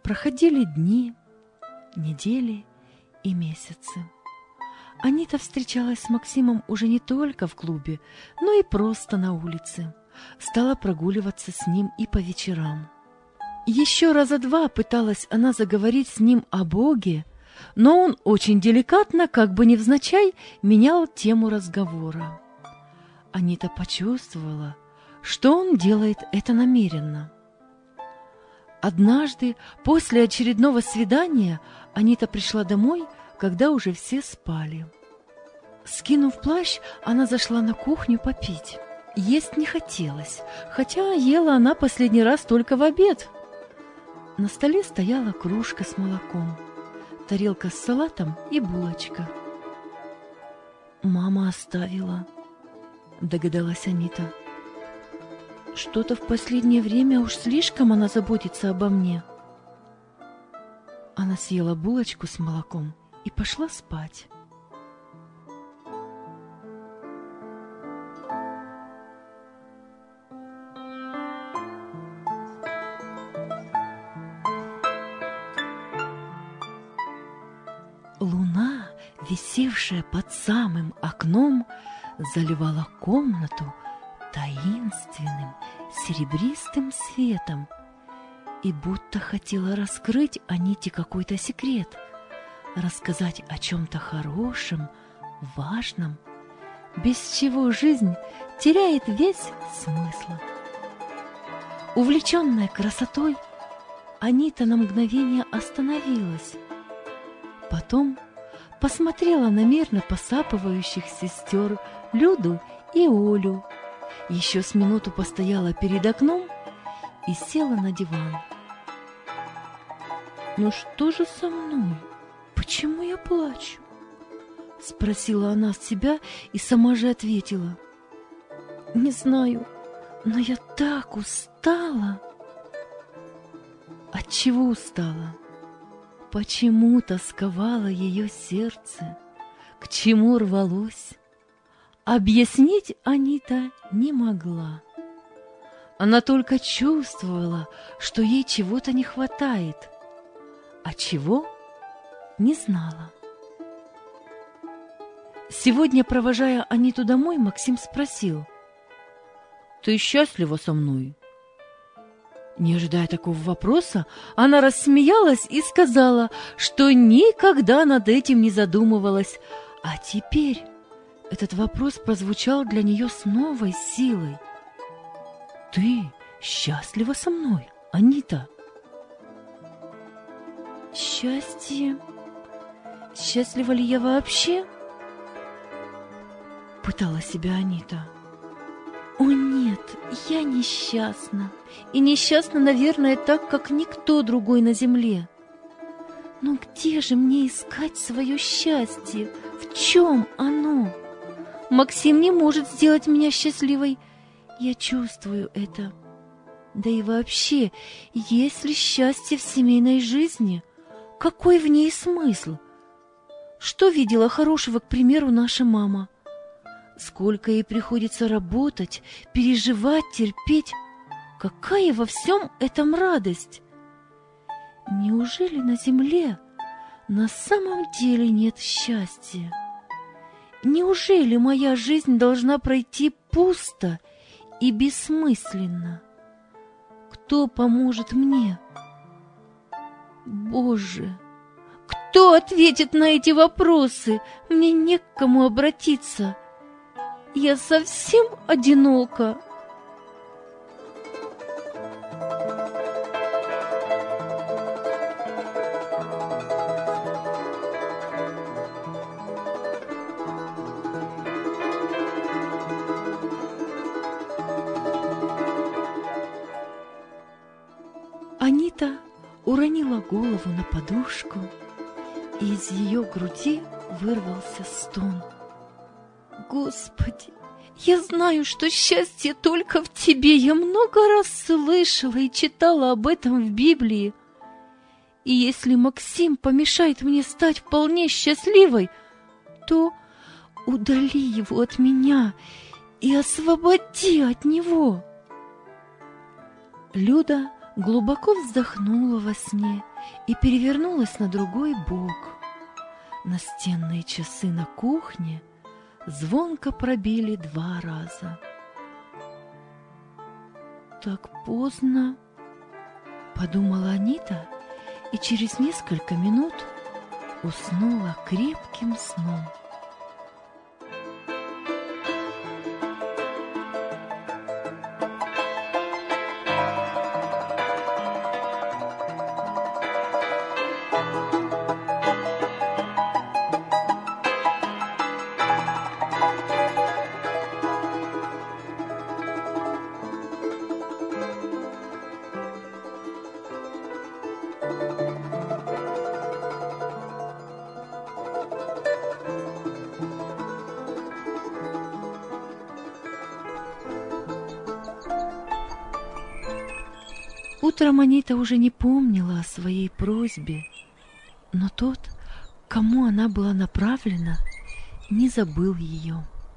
Проходили дни, недели и месяцы. Анита встречалась с Максимом уже не только в клубе, но и просто на улице. Стала прогуливаться с ним и по вечерам. Еще раза два пыталась она заговорить с ним о Боге, но он очень деликатно, как бы невзначай, менял тему разговора. Анита почувствовала, что он делает это намеренно. Однажды, после очередного свидания, Анита пришла домой, когда уже все спали. Скинув плащ, она зашла на кухню попить. Есть не хотелось, хотя ела она последний раз только в обед. На столе стояла кружка с молоком, тарелка с салатом и булочка. «Мама оставила», — догадалась Анита. «Что-то в последнее время уж слишком она заботится обо мне». Она съела булочку с молоком и пошла спать. Луна, висевшая под самым окном, заливала комнату таинственным серебристым светом и будто хотела раскрыть Аните какой-то секрет, рассказать о чем-то хорошем, важном, без чего жизнь теряет весь смысл. Увлеченная красотой, Анита на мгновение остановилась. Потом посмотрела на мирно посапывающих сестер Люду и Олю, еще с минуту постояла перед окном и села на диван. «Ну что же со мной? Почему я плачу?» — спросила она себя и сама же ответила. «Не знаю, но я так устала». От чего устала? Почему тосковало ее сердце? К чему рвалось? Объяснить Анита не могла. Она только чувствовала, что ей чего-то не хватает, а чего — не знала. Сегодня, провожая Аниту домой, Максим спросил: «Ты счастлива со мной?» Не ожидая такого вопроса, она рассмеялась и сказала, что никогда над этим не задумывалась, а теперь этот вопрос прозвучал для нее с новой силой. «Ты счастлива со мной, Анита?» «Счастье? Счастлива ли я вообще?» Пытала себя Анита. «О нет, я несчастна. И несчастна, наверное, так, как никто другой на земле. Но где же мне искать свое счастье? В чем оно? Максим не может сделать меня счастливой. Я чувствую это. Да и вообще, есть ли счастье в семейной жизни? Какой в ней смысл? Что видела хорошего, к примеру, наша мама? Сколько ей приходится работать, переживать, терпеть. Какая во всем этом радость? Неужели на земле на самом деле нет счастья? Неужели моя жизнь должна пройти пусто и бессмысленно? Кто поможет мне? Боже, кто ответит на эти вопросы? Мне не к кому обратиться. Я совсем одинока. Анита уронила голову на подушку, и из ее груди вырвался стон. Господи, я знаю, что счастье только в Тебе. Я много раз слышала и читала об этом в Библии. И если Максим помешает мне стать вполне счастливой, то удали его от меня и освободи от него. Люда глубоко вздохнула во сне и перевернулась на другой бок. Настенные часы на кухне звонко пробили 2 раза. «Так поздно», — подумала Анита, и через несколько минут уснула крепким сном. Утром Анита уже не помнила о своей просьбе, но тот, к кому она была направлена, не забыл ее.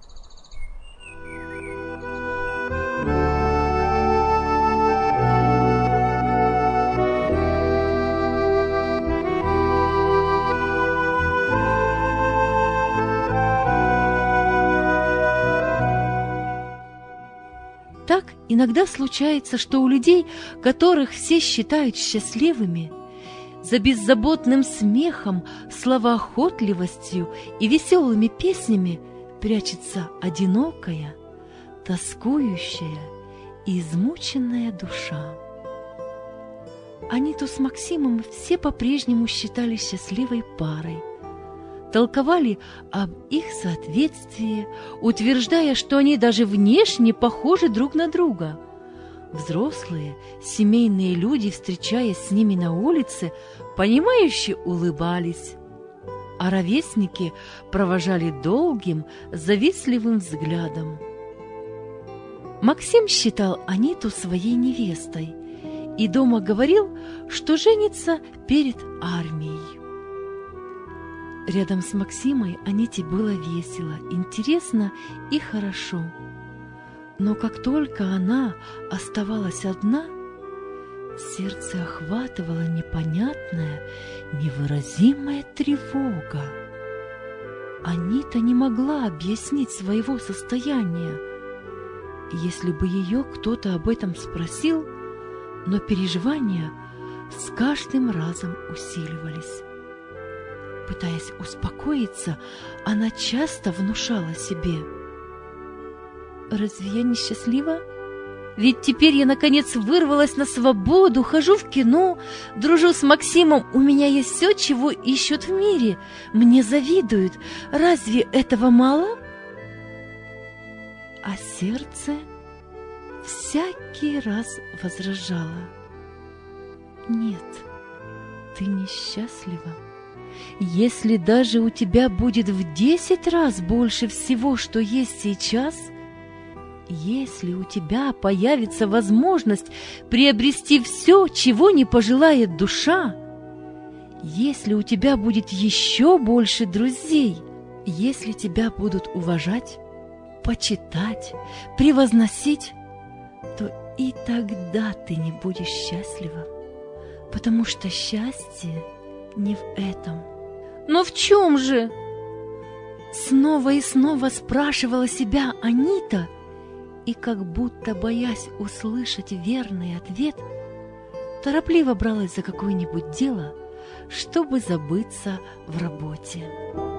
Так иногда случается, что у людей, которых все считают счастливыми, за беззаботным смехом, словоохотливостью и веселыми песнями прячется одинокая, тоскующая и измученная душа. Аниту с Максимом все по-прежнему считали счастливой парой, толковали об их соответствии, утверждая, что они даже внешне похожи друг на друга. Взрослые, семейные люди, встречаясь с ними на улице, понимающе улыбались, а ровесники провожали долгим, завистливым взглядом. Максим считал Аниту своей невестой и дома говорил, что женится перед армией. Рядом с Максимой Аните было весело, интересно и хорошо. Но как только она оставалась одна, сердце охватывала непонятная, невыразимая тревога. Анита не могла объяснить своего состояния. Если бы ее кто-то об этом спросил, но переживания с каждым разом усиливались. Пытаясь успокоиться, она часто внушала себе: «Разве я не счастлива? Ведь теперь я, наконец, вырвалась на свободу, хожу в кино, дружу с Максимом, у меня есть все, чего ищут в мире, мне завидуют. Разве этого мало?» А сердце всякий раз возражало: «Нет, ты несчастлива. Если даже у тебя будет в 10 раз больше всего, что есть сейчас, если у тебя появится возможность приобрести все, чего не пожелает душа, если у тебя будет еще больше друзей, если тебя будут уважать, почитать, превозносить, то и тогда ты не будешь счастлива, потому что счастье не в этом». «Но в чем же?» Снова и снова спрашивала себя Анита, и, как будто боясь услышать верный ответ, торопливо бралась за какое-нибудь дело, чтобы забыться в работе.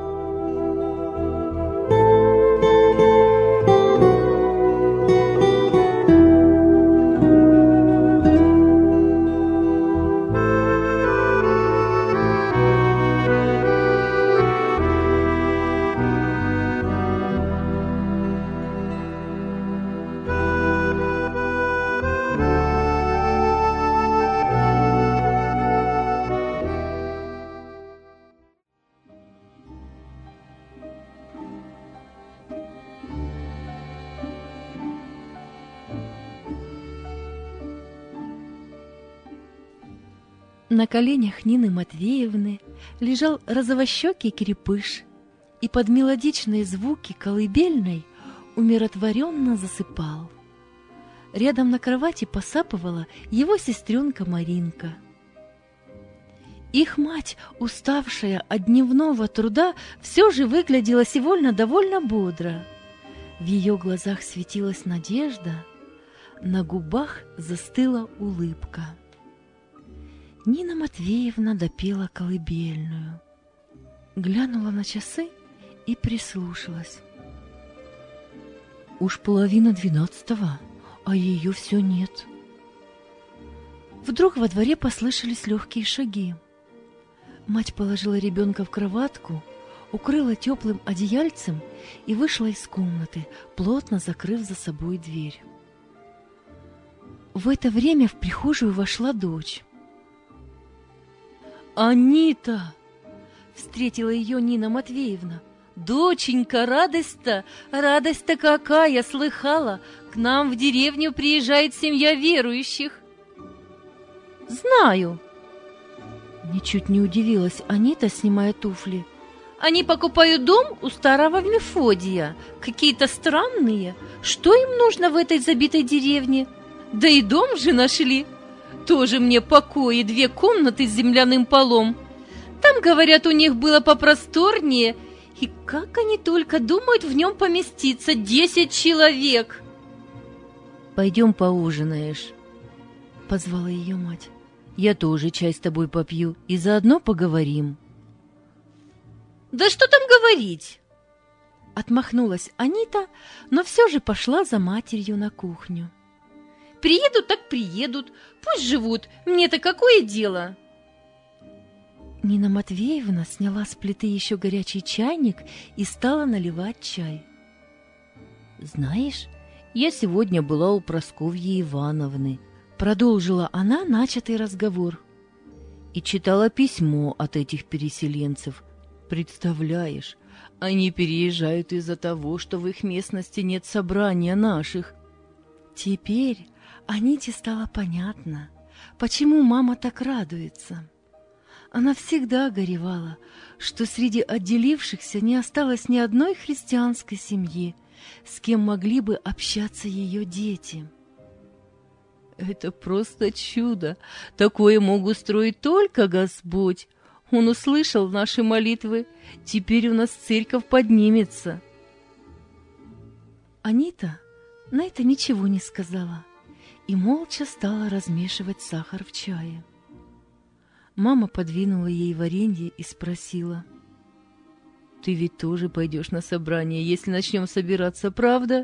На коленях Нины Матвеевны лежал розовощекий крепыш и под мелодичные звуки колыбельной умиротворенно засыпал. Рядом на кровати посапывала его сестренка Маринка. Их мать, уставшая от дневного труда, все же выглядела сегодня довольно бодро. В ее глазах светилась надежда, на губах застыла улыбка. Нина Матвеевна допела колыбельную, глянула на часы и прислушалась. Уж 11:30, а ее все нет. Вдруг во дворе послышались легкие шаги. Мать положила ребенка в кроватку, укрыла теплым одеяльцем и вышла из комнаты, плотно закрыв за собой дверь. В это время в прихожую вошла дочь. «Анита!» — встретила ее Нина Матвеевна. «Доченька, радость-то какая, слыхала! К нам в деревню приезжает семья верующих!» «Знаю!» Ничуть не удивилась Анита, снимая туфли. «Они покупают дом у старого Мефодия. Какие-то странные. Что им нужно в этой забитой деревне? Да и дом же нашли. Тоже мне покои, 2 комнаты с земляным полом. Там, говорят, у них было попросторнее. И как они только думают в нем поместиться, 10 человек!» «Пойдем поужинаешь», — позвала ее мать. «Я тоже чай с тобой попью и заодно поговорим». «Да что там говорить?» Отмахнулась Анита, но все же пошла за матерью на кухню. «Приедут так приедут, пусть живут, мне-то какое дело?» Нина Матвеевна сняла с плиты еще горячий чайник и стала наливать чай. «Знаешь, я сегодня была у Прасковьи Ивановны», — продолжила она начатый разговор, «и читала письмо от этих переселенцев. Представляешь, они переезжают из-за того, что в их местности нет собрания наших». Теперь Аните стало понятно, почему мама так радуется. Она всегда горевала, что среди отделившихся не осталось ни одной христианской семьи, с кем могли бы общаться ее дети. «Это просто чудо! Такое мог устроить только Господь! Он услышал наши молитвы, теперь у нас церковь поднимется!» Анита на это ничего не сказала и молча стала размешивать сахар в чае. Мама подвинула ей варенье и спросила: «Ты ведь тоже пойдешь на собрание, если начнем собираться, правда?»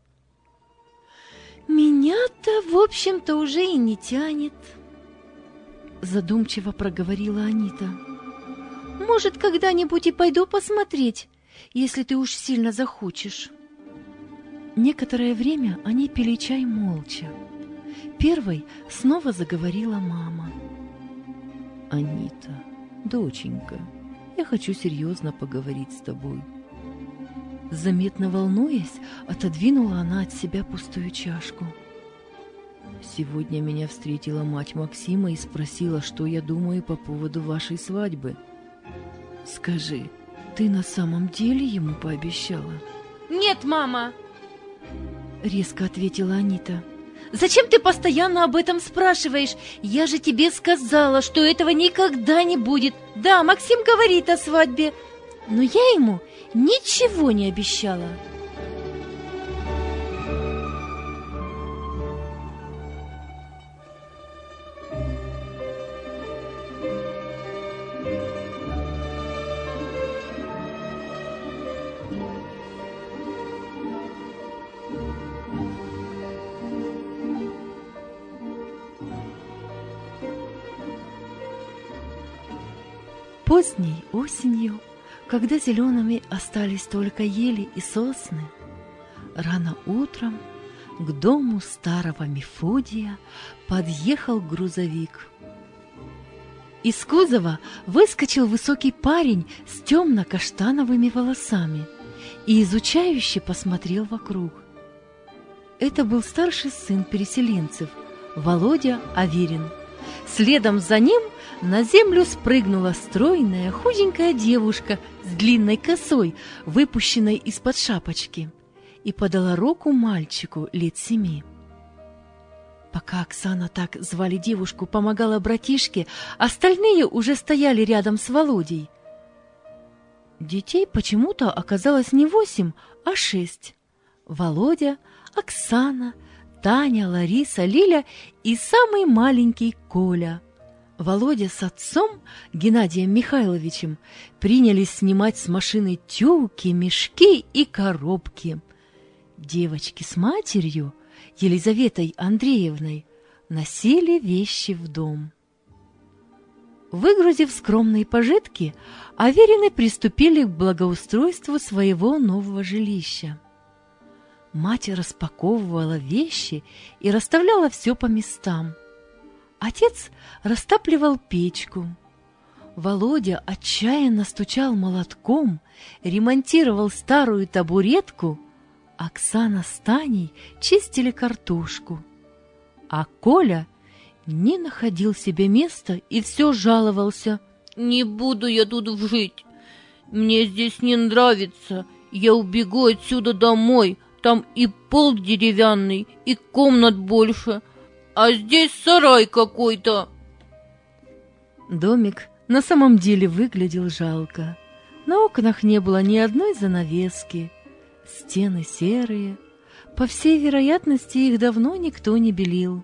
«Меня-то, в общем-то, уже и не тянет», — задумчиво проговорила Анита. «Может, когда-нибудь и пойду посмотреть, если ты уж сильно захочешь». Некоторое время они пили чай молча. Первой снова заговорила мама. «Анита, доченька, я хочу серьезно поговорить с тобой». Заметно волнуясь, отодвинула она от себя пустую чашку. «Сегодня меня встретила мать Максима и спросила, что я думаю по поводу вашей свадьбы. Скажи, ты на самом деле ему пообещала?» «Нет, мама!» — резко ответила Анита. «Зачем ты постоянно об этом спрашиваешь? Я же тебе сказала, что этого никогда не будет. Да, Максим говорит о свадьбе, но я ему ничего не обещала». Поздней осенью, когда зелеными остались только ели и сосны, рано утром к дому старого Мефодия подъехал грузовик. Из кузова выскочил высокий парень с темно-каштановыми волосами и изучающе посмотрел вокруг. Это был старший сын переселенцев, Володя Аверин. Следом за ним на землю спрыгнула стройная худенькая девушка с длинной косой, выпущенной из-под шапочки, и подала руку мальчику лет 7. Пока Оксана, так звали девушку, помогала братишке, остальные уже стояли рядом с Володей. Детей почему-то оказалось не 8, а 6. Володя, Оксана, Таня, Лариса, Лиля и самый маленький Коля. Володя с отцом, Геннадием Михайловичем, принялись снимать с машины тюки, мешки и коробки. Девочки с матерью, Елизаветой Андреевной, носили вещи в дом. Выгрузив скромные пожитки, Аверины приступили к благоустройству своего нового жилища. Мать распаковывала вещи и расставляла все по местам. Отец растапливал печку. Володя отчаянно стучал молотком, ремонтировал старую табуретку. Оксана с Таней чистили картошку. А Коля не находил себе места и все жаловался. «Не буду я тут жить. Мне здесь не нравится. Я убегу отсюда домой. Там и пол деревянный, и комнат больше. А здесь сарай какой-то». Домик на самом деле выглядел жалко. На окнах не было ни одной занавески. Стены серые. По всей вероятности, их давно никто не белил.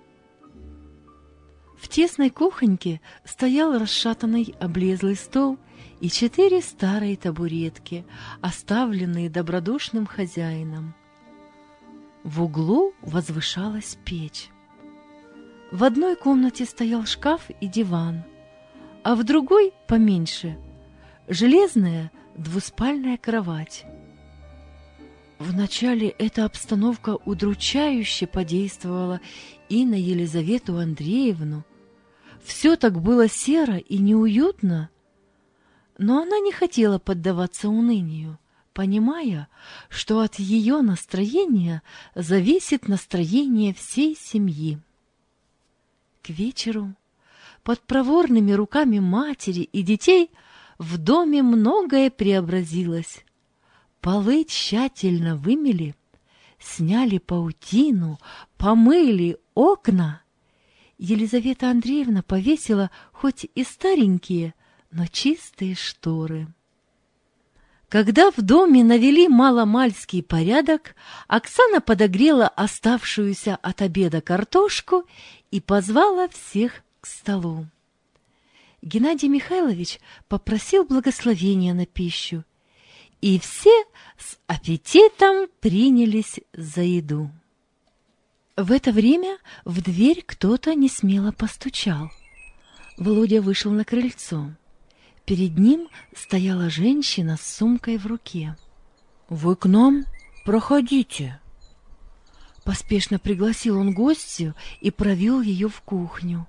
В тесной кухоньке стоял расшатанный облезлый стол и 4 старые табуретки, оставленные добродушным хозяином. В углу возвышалась печь. В одной комнате стоял шкаф и диван, а в другой, поменьше, железная двуспальная кровать. Вначале эта обстановка удручающе подействовала и на Елизавету Андреевну. Все так было серо и неуютно, но она не хотела поддаваться унынию, понимая, что от ее настроения зависит настроение всей семьи. К вечеру под проворными руками матери и детей в доме многое преобразилось. Полы тщательно вымели, сняли паутину, помыли окна. Елизавета Андреевна повесила хоть и старенькие, но чистые шторы. Когда в доме навели маломальский порядок, Оксана подогрела оставшуюся от обеда картошку и позвала всех к столу. Геннадий Михайлович попросил благословения на пищу, и все с аппетитом принялись за еду. В это время в дверь кто-то несмело постучал. Володя вышел на крыльцо. Перед ним стояла женщина с сумкой в руке. «Вы к нам? Проходите!» Поспешно пригласил он гостью и провел ее в кухню.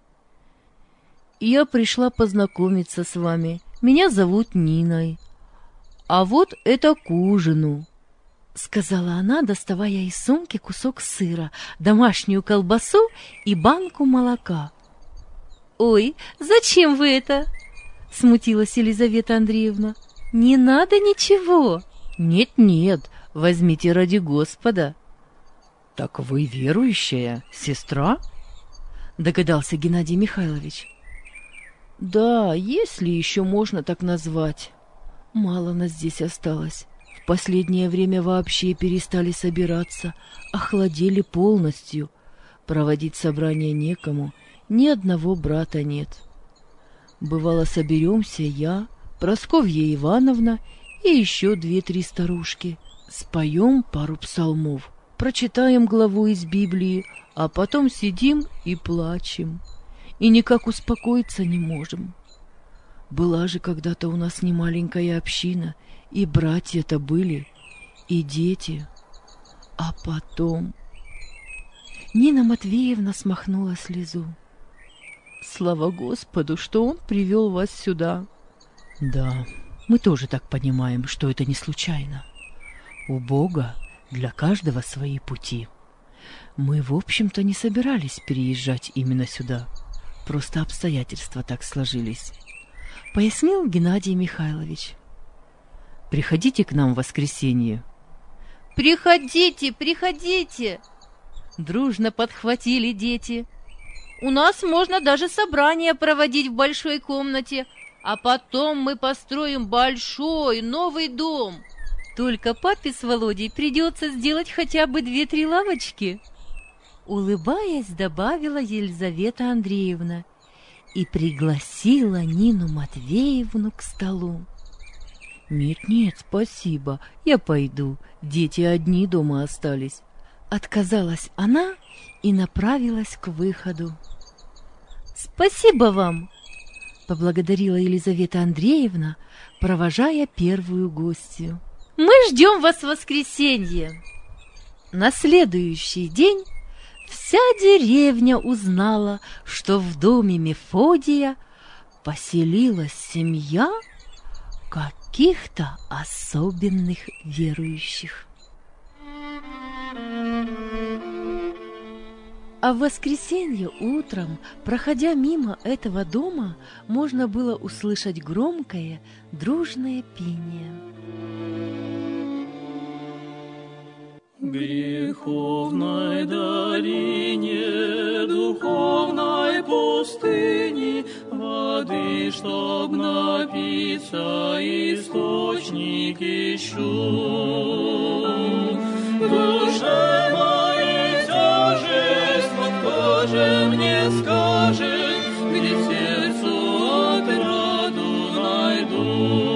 «Я пришла познакомиться с вами. Меня зовут Ниной. А вот это к ужину», — сказала она, доставая из сумки кусок сыра, домашнюю колбасу и банку молока. «Ой, зачем вы это?» — смутилась Елизавета Андреевна. «Не надо ничего». «Нет-нет, возьмите ради Господа». «Так вы верующая, сестра?» — догадался Геннадий Михайлович. «Да, если еще можно так назвать. Мало нас здесь осталось. В последнее время вообще перестали собираться, охладели полностью. Проводить собрания некому, ни одного брата нет. Бывало, соберемся я, Прасковья Ивановна и еще 2-3 старушки. Споем пару псалмов, прочитаем главу из Библии, а потом сидим и плачем. И никак успокоиться не можем. Была же когда-то у нас немаленькая община, и братья-то были, и дети. А потом...» Нина Матвеевна смахнула слезу. «Слава Господу, что Он привел вас сюда!» «Да, мы тоже так понимаем, что это не случайно. У Бога для каждого свои пути. Мы, в общем-то, не собирались переезжать именно сюда. Просто обстоятельства так сложились», — пояснил Геннадий Михайлович. «Приходите к нам в воскресенье». «Приходите, приходите!» Дружно подхватили дети. У нас можно даже собрание проводить в большой комнате, а потом мы построим большой новый дом. Только папе с Володей придется сделать хотя бы 2-3 лавочки. Улыбаясь, добавила Елизавета Андреевна и пригласила Нину Матвеевну к столу. Нет, спасибо, я пойду, дети одни дома остались. Отказалась она и направилась к выходу. «Спасибо вам!» — поблагодарила Елизавета Андреевна, провожая первую гостью. «Мы ждем вас в воскресенье!» На следующий день вся деревня узнала, что в доме Мефодия поселилась семья каких-то особенных верующих. А в воскресенье утром, проходя мимо этого дома, можно было услышать громкое, дружное пение. В греховной долине, духовной пустыни, воды, чтоб напиться, источник ищу. Душе моей тяжесть, кто же мне скажет, где сердцу отраду найду?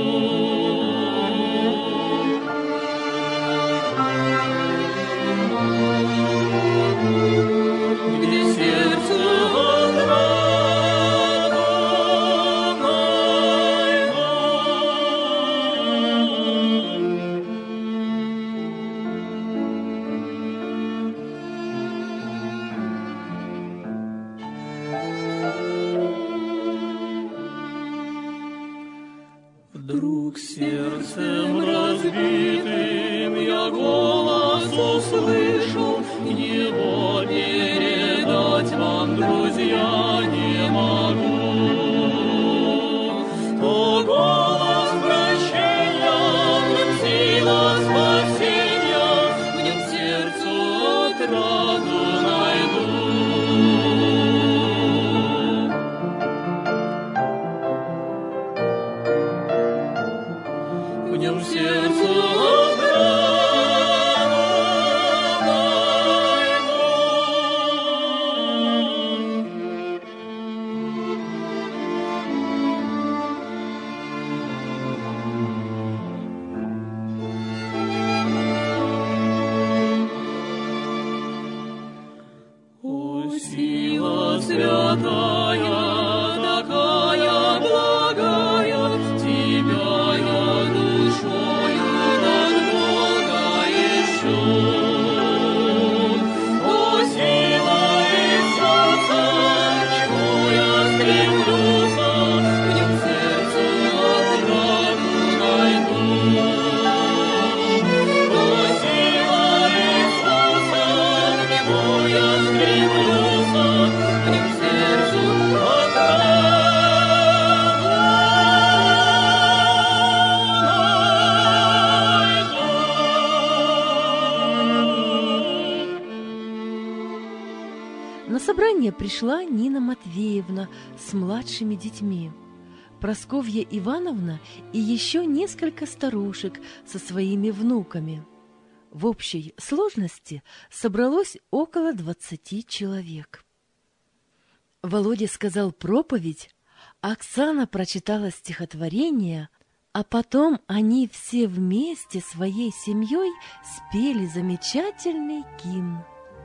Вдруг сердцем разбитым я голос услышу, его передать вам, друзья, не могу. То голос прощения, в нем сила спасения, в нем сердцу отраду найду. В нем сердцу отраду найду. О, сила святая, такая благая, тебя я душою так долго ищу. О, сила Иисуса, к нему я стремлюся, в нем сердцу отраду найду. О, сила Иисуса, к нему я стремлюся, в нем сердцу отраду. На собрание пришла Нина Матвеевна с младшими детьми, Просковья Ивановна и еще несколько старушек со своими внуками. В общей сложности собралось около 20 человек. Володя сказал проповедь, Оксана прочитала стихотворение, а потом они все вместе своей семьей спели замечательный гимн.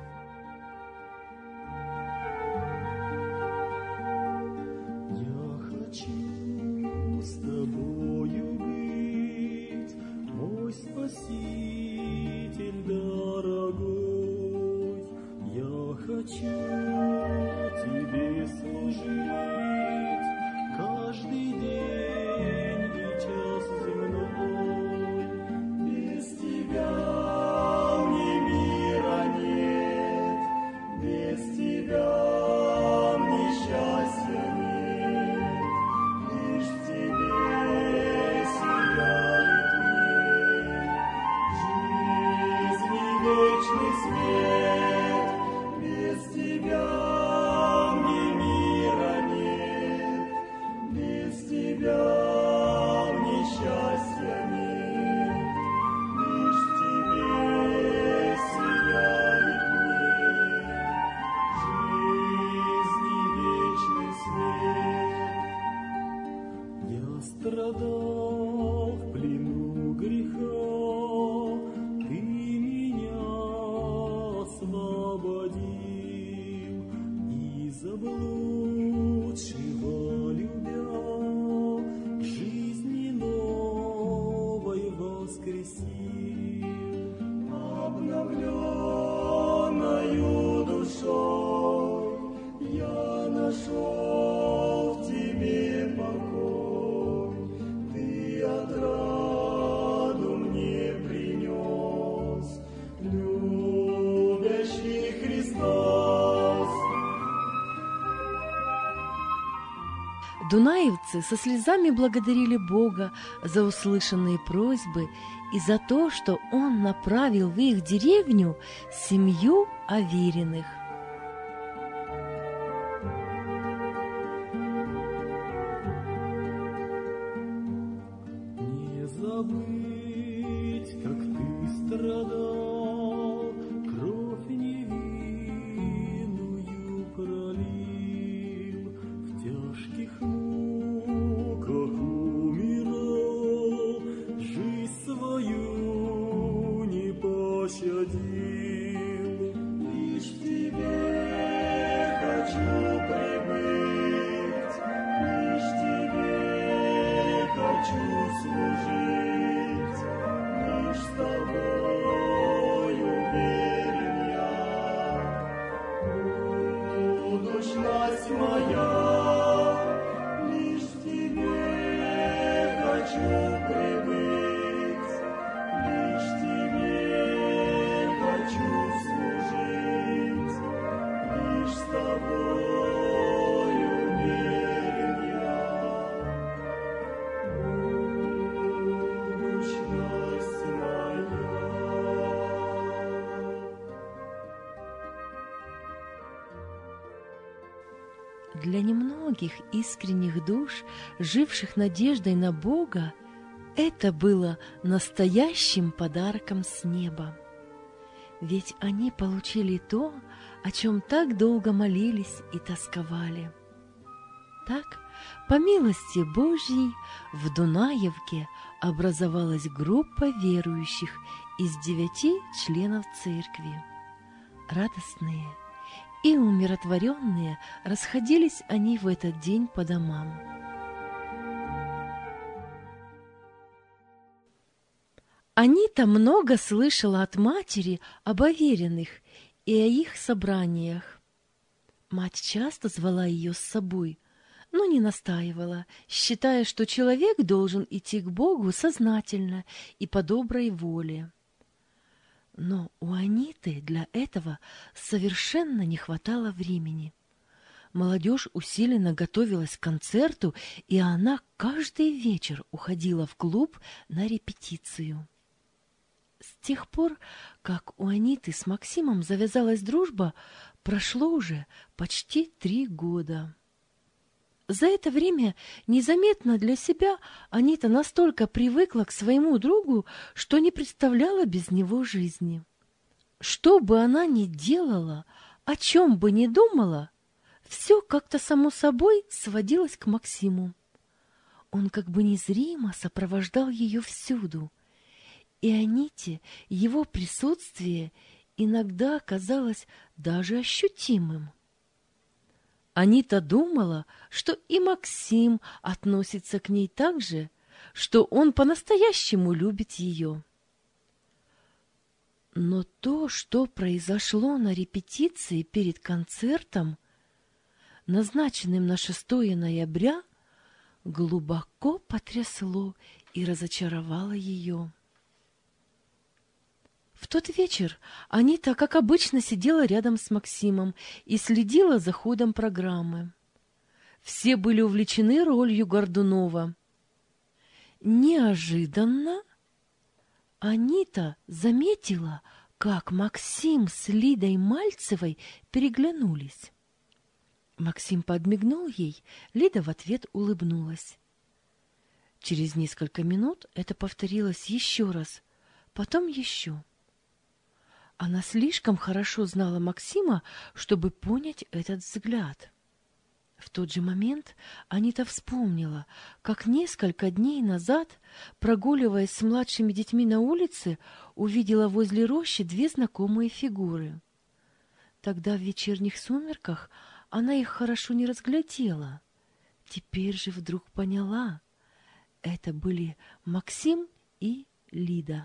С тобою быть, мой Спаситель дорогой, я хочу тебе служить каждый день и час земной. Без тебя мне мира нет, без тебя мне счастья нет. Вечный свет, Дунаевцы со слезами благодарили Бога за услышанные просьбы и за то, что Он направил в их деревню семью Авериных. Не забыть, как ты страдал, кровь невинную пролил, в тяжких муках умирал, жизнь свою не пощадил. Лишь в тебе хочу прибыть, лишь тебе хочу служить, лишь с тобою верен я. Будущность моя, лишь к тебе хочу прибыть, лишь тебе хочу служить, лишь с тобою верен я. Будущность моя. Для немногих искренних душ, живших надеждой на Бога, это было настоящим подарком с неба. Ведь они получили то, о чем так долго молились и тосковали. Так, по милости Божьей, в Дунаевке образовалась группа верующих из 9 членов церкви. Радостные и умиротворенные расходились они в этот день по домам. Анита много слышала от матери об Авериных и о их собраниях. Мать часто звала ее с собой, но не настаивала, считая, что человек должен идти к Богу сознательно и по доброй воле. Но у Аниты для этого совершенно не хватало времени. Молодежь усиленно готовилась к концерту, и она каждый вечер уходила в клуб на репетицию. С тех пор, как у Аниты с Максимом завязалась дружба, прошло уже почти 3 года. За это время незаметно для себя Анита настолько привыкла к своему другу, что не представляла без него жизни. Что бы она ни делала, о чем бы ни думала, все как-то само собой сводилось к Максиму. Он как бы незримо сопровождал ее всюду, и Аните его присутствие иногда казалось даже ощутимым. Анита думала, что и Максим относится к ней так же, что он по-настоящему любит ее. Но то, что произошло на репетиции перед концертом, назначенным на 6 ноября, глубоко потрясло и разочаровало ее. В тот вечер Анита, как обычно, сидела рядом с Максимом и следила за ходом программы. Все были увлечены ролью Гордунова. Неожиданно Анита заметила, как Максим с Лидой Мальцевой переглянулись. Максим подмигнул ей, Лида в ответ улыбнулась. Через несколько минут это повторилось еще раз, потом еще. Она слишком хорошо знала Максима, чтобы понять этот взгляд. В тот же момент Анита вспомнила, как несколько дней назад, прогуливаясь с младшими детьми на улице, увидела возле рощи 2 знакомые фигуры. Тогда в вечерних сумерках она их хорошо не разглядела. Теперь же вдруг поняла — это были Максим и Лида.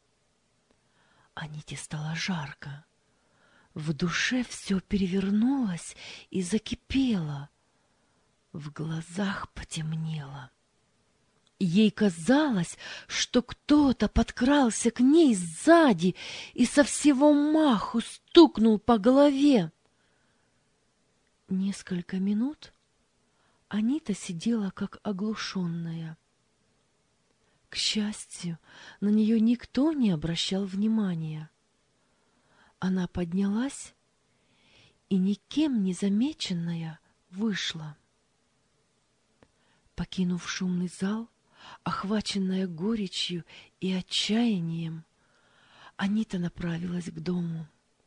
Аните стало жарко. В душе все перевернулось и закипело. В глазах потемнело. Ей казалось, что кто-то подкрался к ней сзади и со всего маху стукнул по голове. Несколько минут Анита сидела как оглушенная. К счастью, на нее никто не обращал внимания. Она поднялась и, никем не замеченная, вышла. Покинув шумный зал, охваченная горечью и отчаянием, Анита направилась к дому.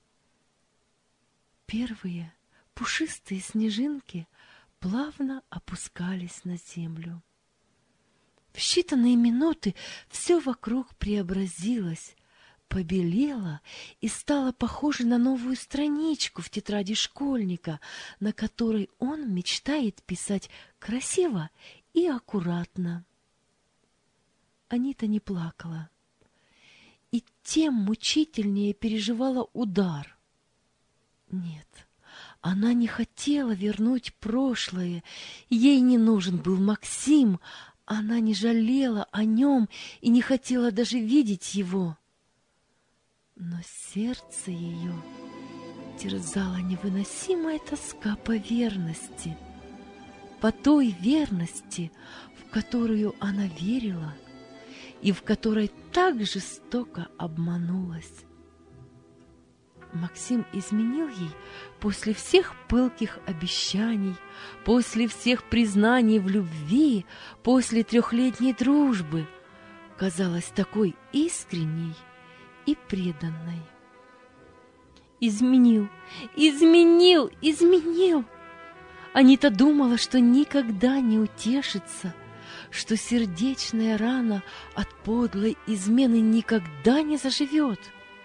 Первые пушистые снежинки плавно опускались на землю. В считанные минуты все вокруг преобразилось, побелело и стало похоже на новую страничку в тетради школьника, на которой он мечтает писать красиво и аккуратно. Анита не плакала, и тем мучительнее переживала удар. Нет, она не хотела вернуть прошлое, ей не нужен был Максим, она не жалела о нем и не хотела даже видеть его. Но сердце ее терзала невыносимая тоска по верности, по той верности, в которую она верила и в которой так жестоко обманулась. Максим изменил ей после всех пылких обещаний, после всех признаний в любви, после 3-летней дружбы, казалась такой искренней и преданной. Изменил, изменил, изменил! Анита думала, что никогда не утешится, что сердечная рана от подлой измены никогда не заживет.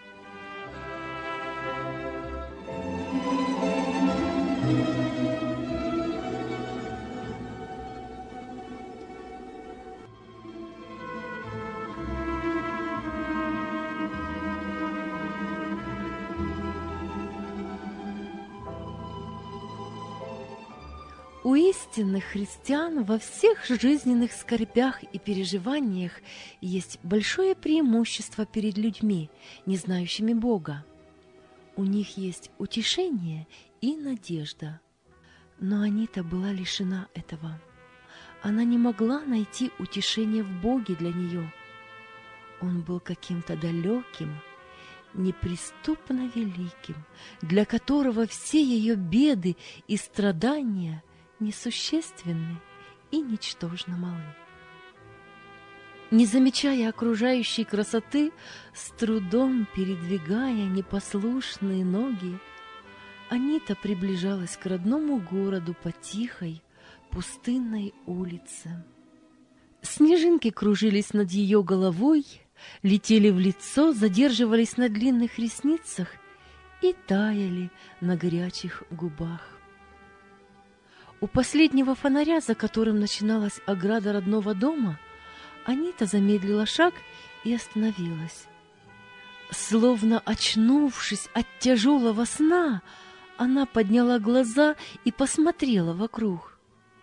У истинных христиан во всех жизненных скорбях и переживаниях есть большое преимущество перед людьми, не знающими Бога. У них есть утешение и надежда. Но Анита была лишена этого. Она не могла найти утешение в Боге для нее. Он был каким-то далеким, неприступно великим, для которого все ее беды и страдания несущественны и ничтожно малы. Не замечая окружающей красоты, с трудом передвигая непослушные ноги, Анита приближалась к родному городу по тихой, пустынной улице. Снежинки кружились над ее головой, летели в лицо, задерживались на длинных ресницах и таяли на горячих губах. У последнего фонаря, за которым начиналась ограда родного дома, Анита замедлила шаг и остановилась. Словно очнувшись от тяжелого сна, она подняла глаза и посмотрела вокруг.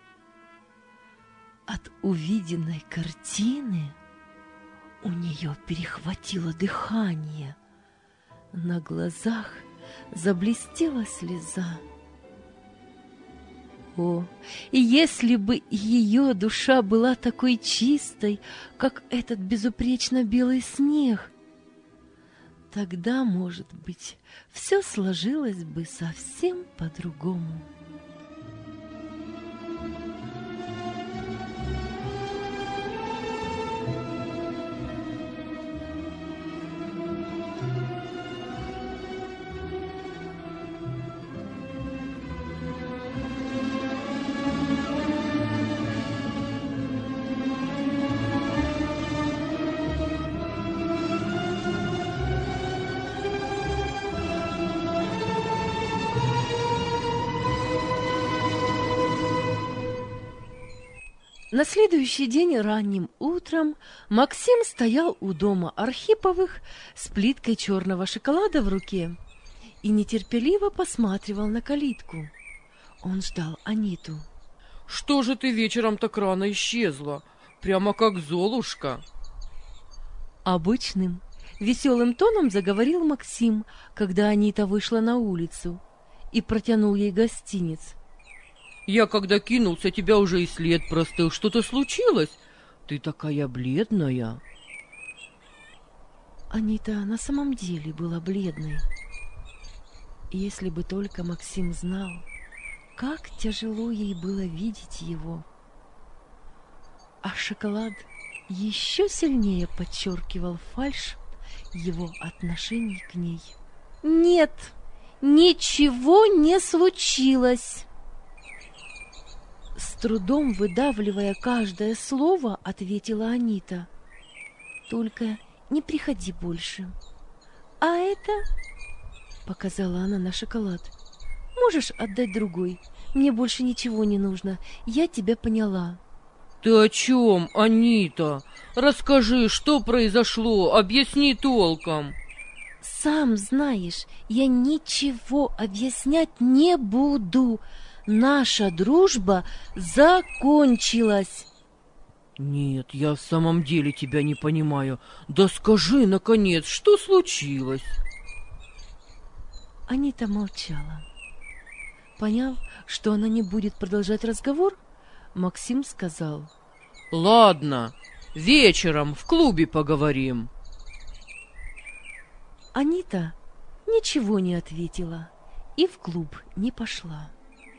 От увиденной картины у нее перехватило дыхание. На глазах заблестела слеза. О, и если бы ее душа была такой чистой, как этот безупречно белый снег, тогда, может быть, все сложилось бы совсем по-другому. На следующий день ранним утром Максим стоял у дома Архиповых с плиткой черного шоколада в руке и нетерпеливо посматривал на калитку. Он ждал Аниту. «Что же ты вечером так рано исчезла? Прямо как Золушка!» Обычным, веселым тоном заговорил Максим, когда Анита вышла на улицу, и протянул ей гостинец. Я когда кинулся, тебя уже и след простыл. Что-то случилось? Ты такая бледная. Анита на самом деле была бледной. И если бы только Максим знал, как тяжело ей было видеть его. А шоколад еще сильнее подчеркивал фальшь его отношений к ней. «Нет, ничего не случилось!» С трудом выдавливая каждое слово, ответила Анита. «Только не приходи больше. А это...» Показала она на шоколад. «Можешь отдать другой. Мне больше ничего не нужно. Я тебя поняла». Ты о чем, Анита? Расскажи, что произошло, объясни толком. «Сам знаешь, я ничего объяснять не буду. Наша дружба закончилась». Нет, я в самом деле тебя не понимаю. Да скажи, наконец, что случилось? Анита молчала. Поняв, что она не будет продолжать разговор, Максим сказал: Ладно, вечером в клубе поговорим. Анита ничего не ответила и в клуб не пошла.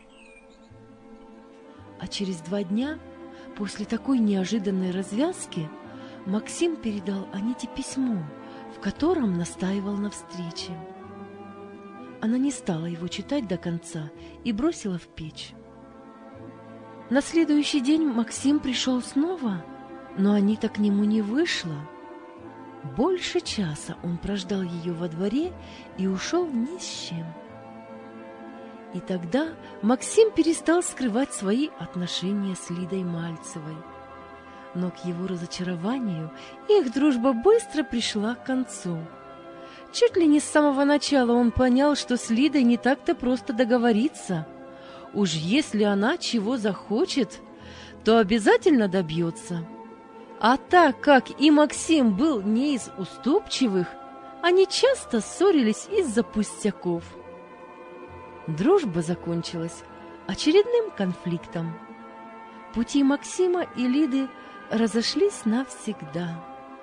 А через 2 дня после такой неожиданной развязки Максим передал Аните письмо, в котором настаивал на встрече. Она не стала его читать до конца и бросила в печь. На следующий день Максим пришел снова, но Анита к нему не вышла. Больше часа он прождал ее во дворе и ушел ни с чем. И тогда Максим перестал скрывать свои отношения с Лидой Мальцевой. Но к его разочарованию их дружба быстро пришла к концу. Чуть ли не с самого начала он понял, что с Лидой не так-то просто договориться. Уж если она чего захочет, то обязательно добьется. А так как и Максим был не из уступчивых, они часто ссорились из-за пустяков. Дружба закончилась очередным конфликтом. Пути Максима и Лиды разошлись навсегда.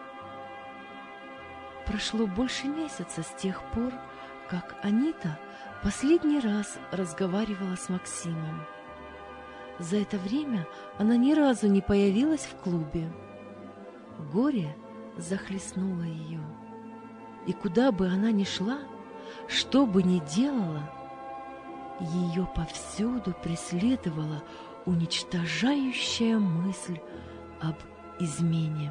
Прошло больше месяца с тех пор, как Анита последний раз разговаривала с Максимом. За это время она ни разу не появилась в клубе. Горе захлестнуло ее. И куда бы она ни шла, что бы ни делала, ее повсюду преследовала уничтожающая мысль об измене.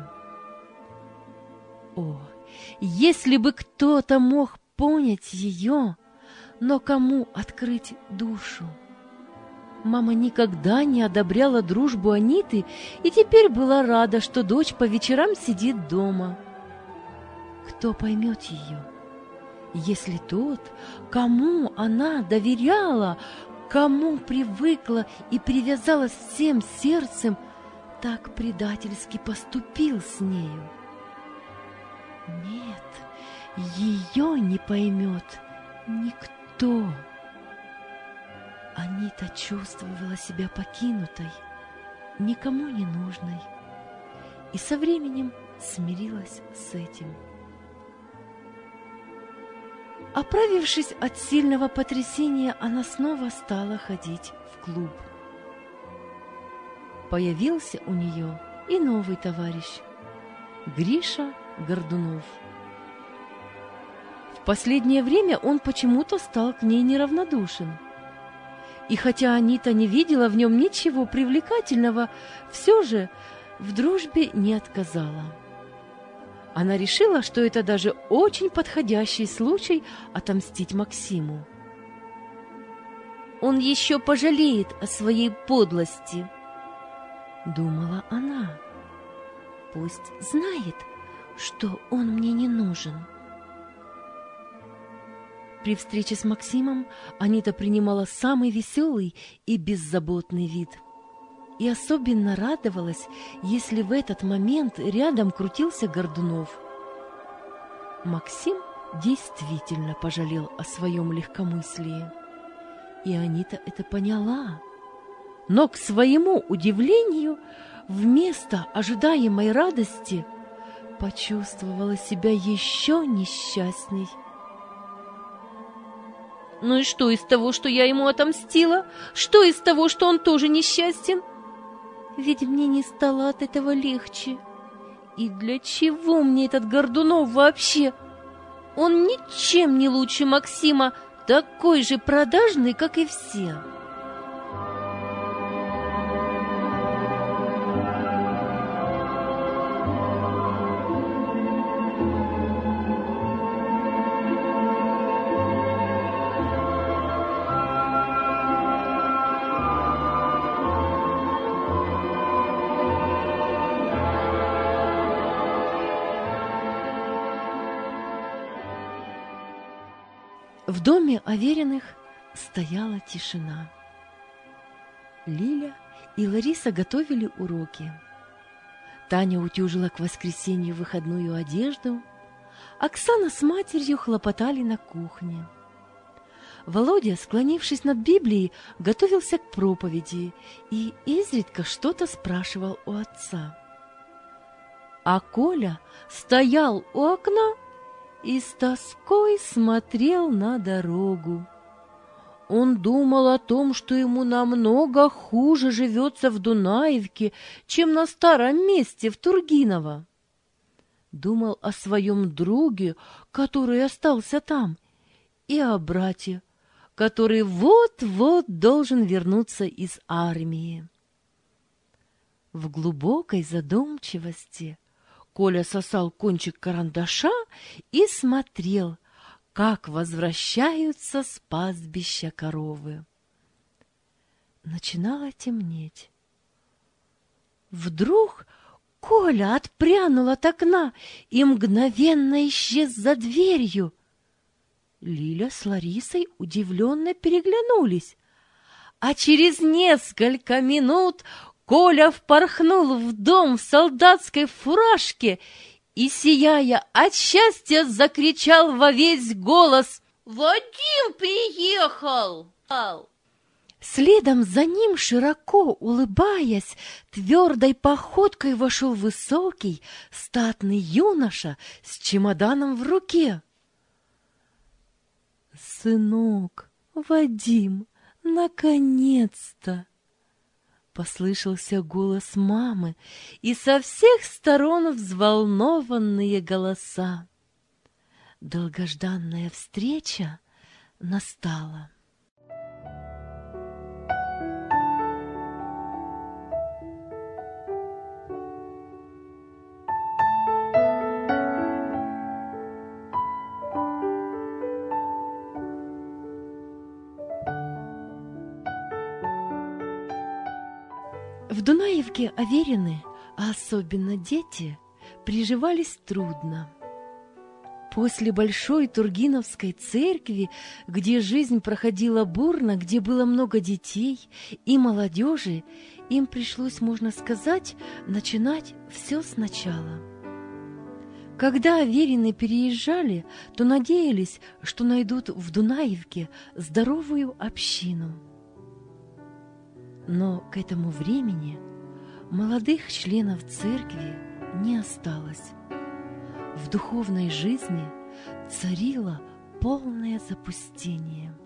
О, если бы кто-то мог понять ее, но кому открыть душу? Мама никогда не одобряла дружбу Аниты и теперь была рада, что дочь по вечерам сидит дома. Кто поймет ее, если тот, кому она доверяла, кому привыкла и привязалась всем сердцем, так предательски поступил с нею? Нет, ее не поймет никто. Анита чувствовала себя покинутой, никому не нужной, и со временем смирилась с этим. Оправившись от сильного потрясения, она снова стала ходить в клуб. Появился у нее и новый товарищ – Гриша Гордунов. В последнее время он почему-то стал к ней неравнодушен. И хотя Анита не видела в нем ничего привлекательного, все же в дружбе не отказала. Она решила, что это даже очень подходящий случай отомстить Максиму. «Он еще пожалеет о своей подлости», — думала она. «Пусть знает, что он мне не нужен». При встрече с Максимом Анита принимала самый веселый и беззаботный вид. И особенно радовалась, если в этот момент рядом крутился Гордунов. Максим действительно пожалел о своем легкомыслии. И Анита это поняла. но, к своему удивлению, вместо ожидаемой радости почувствовала себя еще несчастней. Ну и что из того, что я ему отомстила? Что из того, что он тоже несчастен? Ведь мне не стало от этого легче. И для чего мне этот Гордунов вообще? Он ничем не лучше Максима, такой же продажный, как и все. В доме Авериных стояла тишина. Лиля и Лариса готовили уроки. Таня утюжила к воскресенью выходную одежду. Оксана с матерью хлопотали на кухне. Володя, склонившись над Библией, готовился к проповеди и изредка что-то спрашивал у отца. А Коля стоял у окна и с тоской смотрел на дорогу. Он думал о том, что ему намного хуже живется в Дунаевке, чем на старом месте в Тургиново. Думал о своем друге, который остался там, и о брате, который вот-вот должен вернуться из армии. В глубокой задумчивости Коля сосал кончик карандаша и смотрел, как возвращаются с пастбища коровы. Начинало темнеть. Вдруг Коля отпрянул от окна и мгновенно исчез за дверью. Лиля с Ларисой удивленно переглянулись, а через несколько минут Коля впорхнул в дом в солдатской фуражке и, сияя от счастья, закричал во весь голос: «Вадим приехал!» Следом за ним, широко улыбаясь, твердой походкой вошел высокий, статный юноша с чемоданом в руке. «Сынок, Вадим, наконец-то!» Послышался голос мамы, и со всех сторон взволнованные голоса. Долгожданная встреча настала. В Дунаевке Аверины, а особенно дети, приживались трудно. После большой Тургиновской церкви, где жизнь проходила бурно, где было много детей и молодежи, им пришлось, можно сказать, начинать все сначала. Когда Аверины переезжали, то надеялись, что найдут в Дунаевке здоровую общину. Но к этому времени молодых членов церкви не осталось. В духовной жизни царило полное запустение.